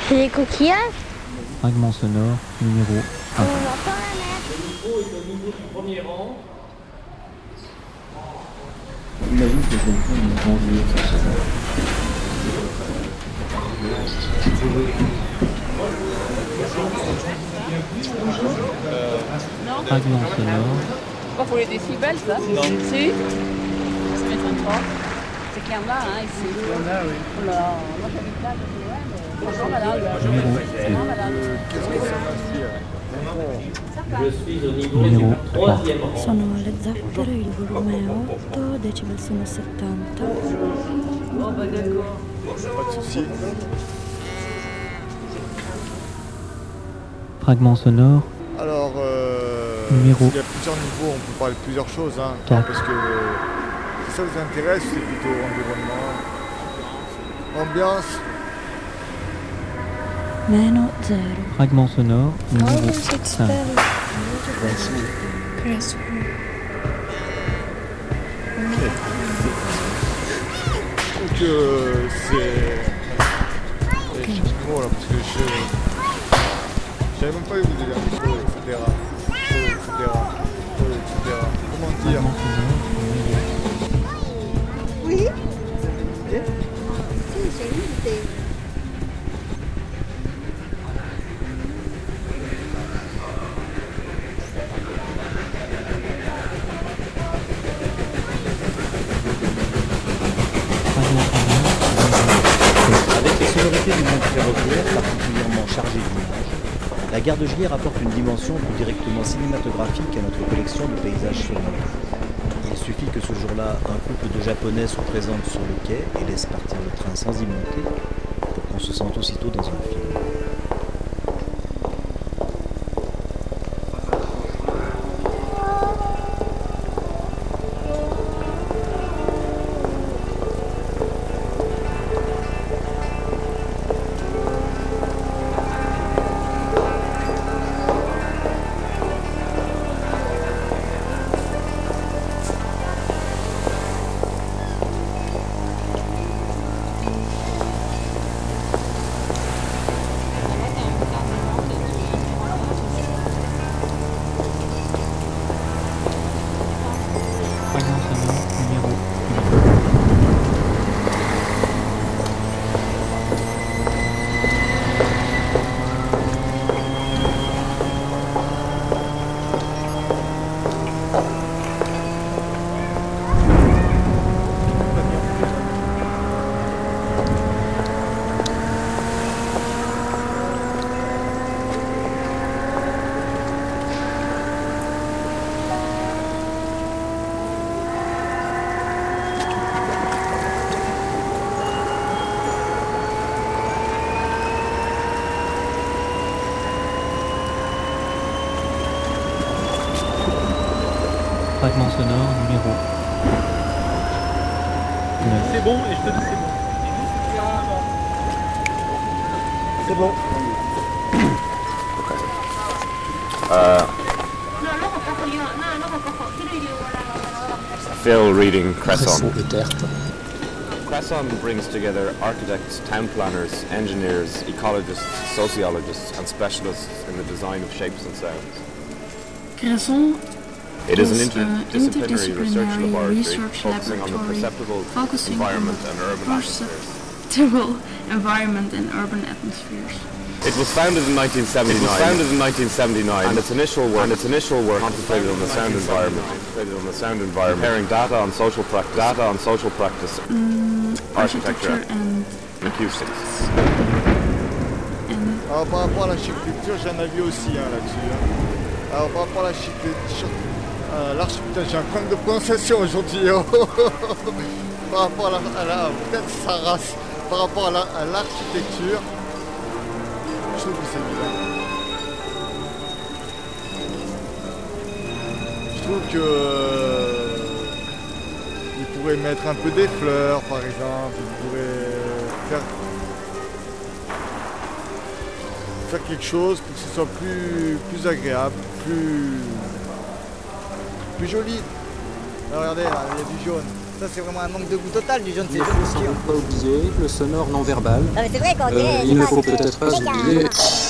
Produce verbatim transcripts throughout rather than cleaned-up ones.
C'est des coquillages. Fragment sonore numéro On un. va pas la mettre. Le niveau est au niveau du premier rang. Imagine que quelqu'un est rangé sur ce rang. Fragment sonore Pas pour les décibels, ça? Non. Si? Ça m'étonne pas. C'est qu'il y en a, hein, ici. Il y en a, oui. Oh là là, moi j'habite là, je dis, ouais, mais bonjour madame. numéro Bonjour madame. Je suis au niveau Numéro du troisième rang. Sono le Zappero, il volume è otto, decibel sono settanta. Oh bah d'accord. Pas de soucis. Fragment sonore Alors, euh, Numéro. il y a plusieurs niveaux, on peut parler de plusieurs choses, hein, Quatre. parce que euh, si ça vous intéresse, c'est plutôt environnement, ambiance. Meno zero. Fragment sonore numéro cinq. Je trouve que c'est... Et micro là, parce que je... J'avais même pas eu vous dire micro, et cetera. Micro, et cetera. Micro, et cetera. Comment dire? Fragment sonore numéro Oui. Si, j'ai une idée. Fragment sonore Avec les sonorités du monde ferroviaire particulièrement chargées d'images, la gare de Gier apporte une dimension plus directement cinématographique à notre collection de paysages sonores. Il suffit que ce jour-là, un couple de Japonais se présente sur le quai et laisse partir le train sans y monter pour qu'on se sente aussitôt dans un film. Fragment sonore numéro Fragment sonore numéro neuf. C'est bon et je te dis c'est bon. C'est bon. Phil reading Cresson. Cresson brings together architects, town planners, engineers, ecologists, sociologists and specialists in the design of shapes and sounds. Cresson It is an is an interdisciplinary research interdisciplinary laboratory research focusing on the laboratory perceptible focusing environment on and the urban atmospheres. perceptible environment and urban atmospheres. It was founded in nineteen seventy-nine. It was founded in nineteen seventy-nine, and its initial work and its initial work concentrated on the sound environment. Concentrated on the sound environment, comparing data on social practice, data on social practice, Mm, architecture, architecture and, acoustics. and Alors par rapport à l'architecture, j'ai un avis aussi hein, là-dessus. hein. Alors par rapport à l'architecture, euh, l'architecture, j'ai un problème de prononciation aujourd'hui. oh. Par rapport à la, à la peut-être sa race, par rapport à la- à l'architecture, je trouve que c'est vilain. Je trouve que euh, il pourrait mettre un peu des fleurs, par exemple. Il pourrait faire faire quelque chose pour que ce soit plus, plus agréable, plus, plus joli. Alors, regardez, là, il y a du jaune. Ça, c'est vraiment un manque de goût total du jeune. Il ne faut sans doute pas oublier le sonore non verbal. Non, mais c'est vrai qu'on Euh, dirait. il ne faut peut-être pas oublier.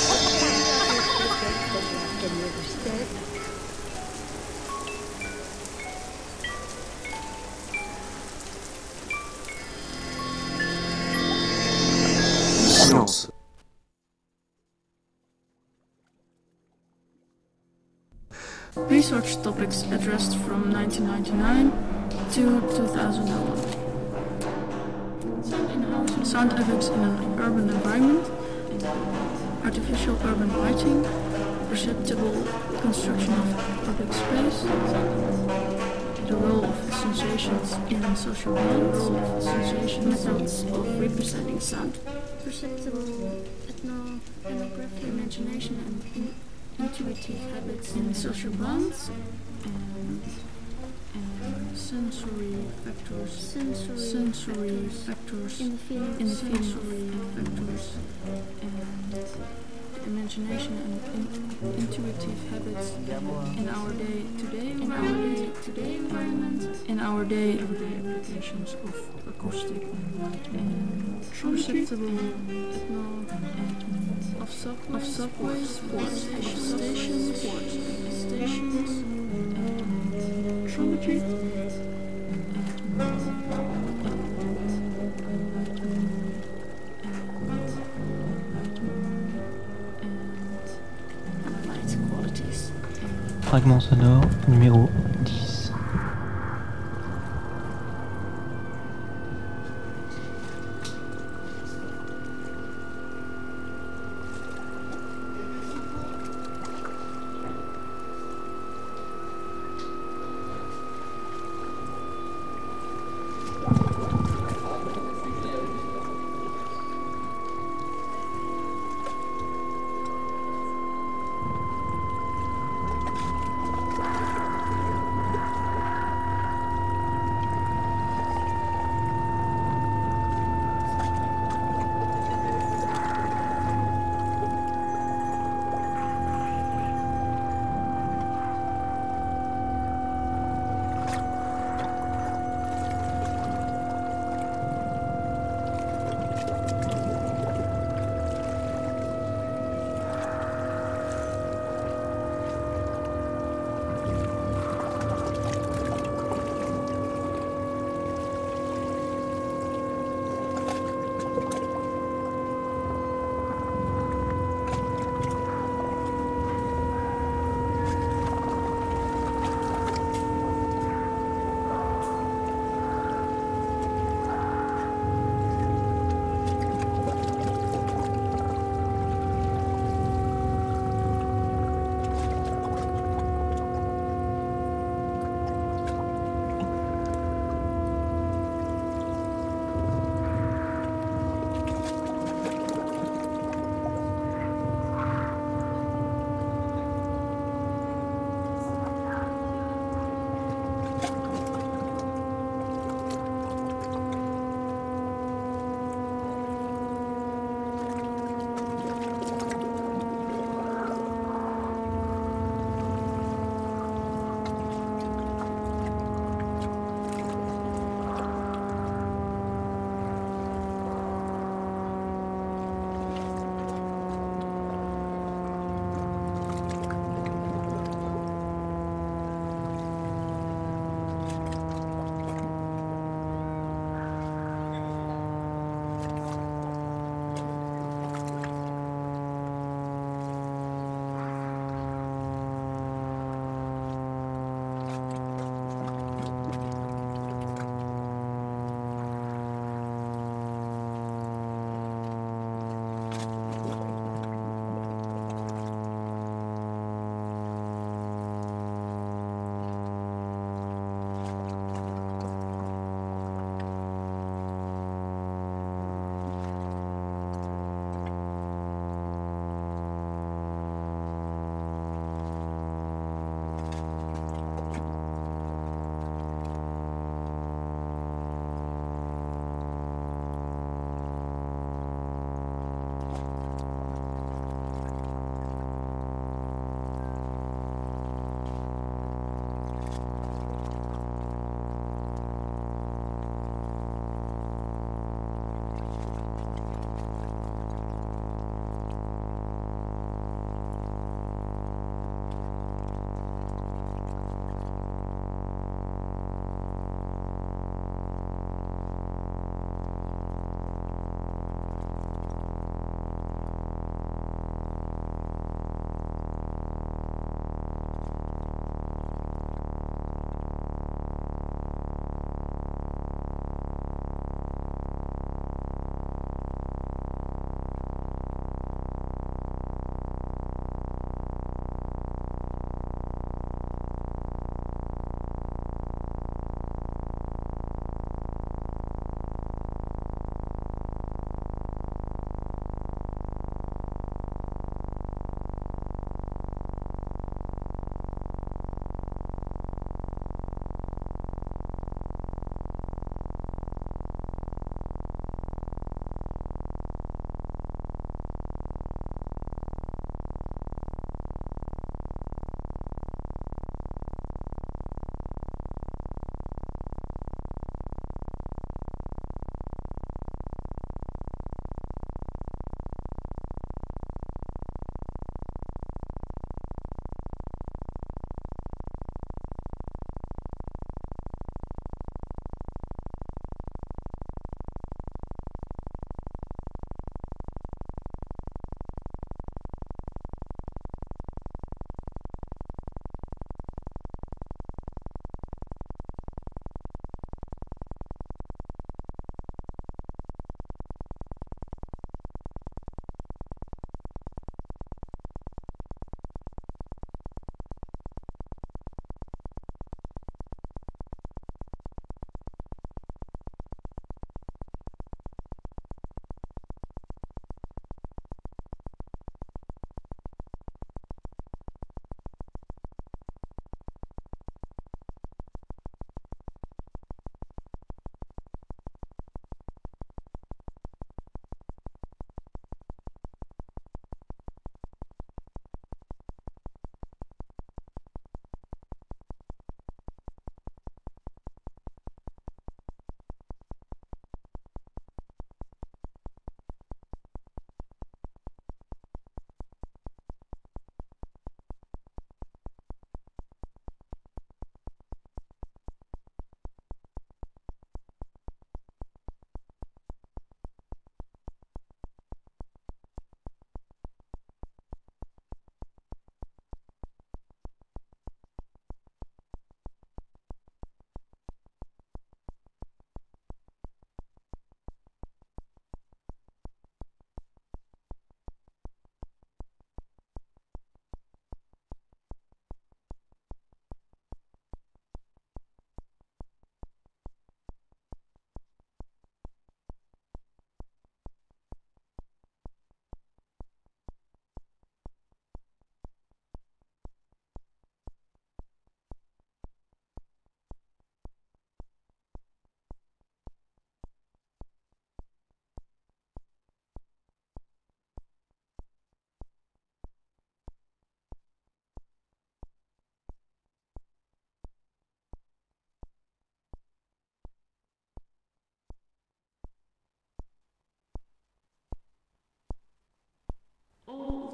Le silence. Research topics addressed from nineteen ninety-nine to two thousand one. Sound effects in an urban environment, artificial urban lighting, perceptible construction of public space, the role of sensations in social bonds, the role of sensations, methods of representing sound, perceptible ethno ethnographic imagination and in intuitive habits in social bonds, and, and sensory factors, sensory, sensory factors in the feeling, in the sensory factors, and imagination and in, intuitive habits in our day-to-day, in our day-to-day environment, in our day everyday applications of acoustic and light and perceptible ethno and of software, of software, sports, stations, sports, stations, and traumetry, and light qualities. Fragment sonore numéro dix.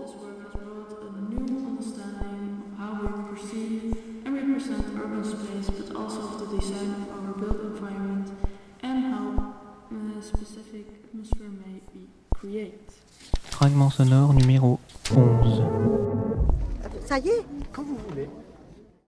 this work has brought a new understanding of how we perceive and represent urban space, but also of the design of our built environment and how a specific atmosphere may be created. Fragment sonore numéro onze. Ça y est, quand vous voulez.